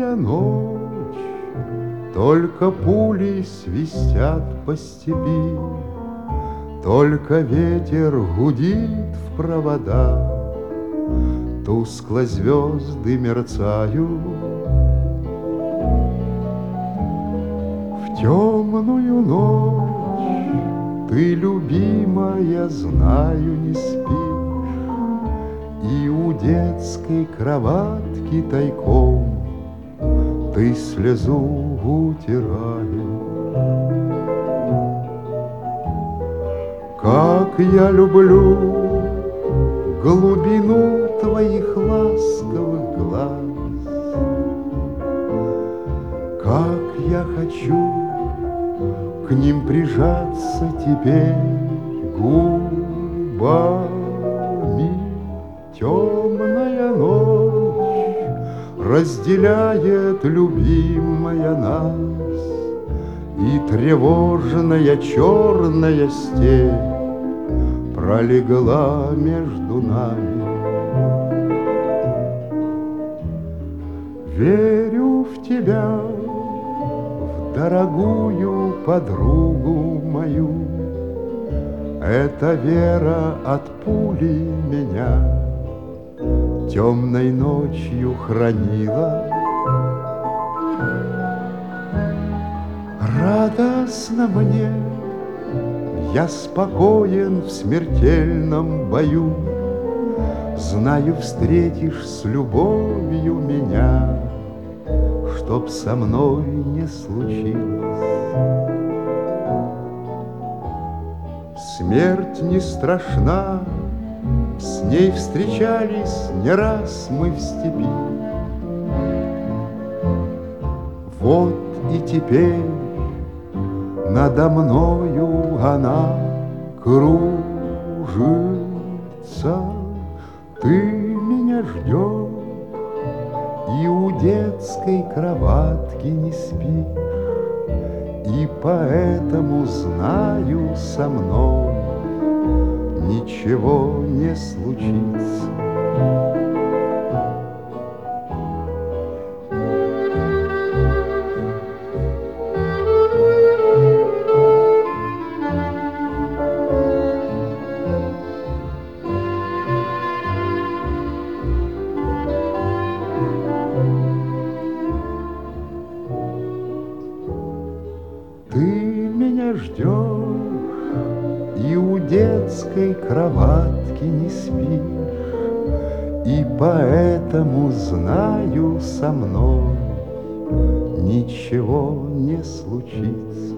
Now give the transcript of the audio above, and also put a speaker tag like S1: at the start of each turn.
S1: темная ночь, только пули свистят по степи, только ветер гудит в провода, тускло звезды мерцают. В темную ночь ты, любимая, знаю, не спишь, и у детской кроватки тайком ты слезу утираешь. Как я люблю глубину твоих ласковых глаз, как я хочу к ним прижаться теперь губами. Темная ночь разделяет, любимая, нас, и тревожная черная степь пролегла между нами. Верю в тебя, в дорогую подругу мою. Эта вера от пули меня темной ночью хранила. Радостно мне, я спокоен в смертельном бою. Знаю, встретишь с любовью меня, чтоб со мной не случилось. Смерть не страшна, с ней встречались не раз мы в степи. Вот и теперь надо мною она кружится. Ты меня ждешь и у детской кроватки не спишь, и поэтому знаю, со мной ничего не случится. Ты меня ждешь и у детской кроватки не спишь, и поэтому знаю, со мной ничего не случится.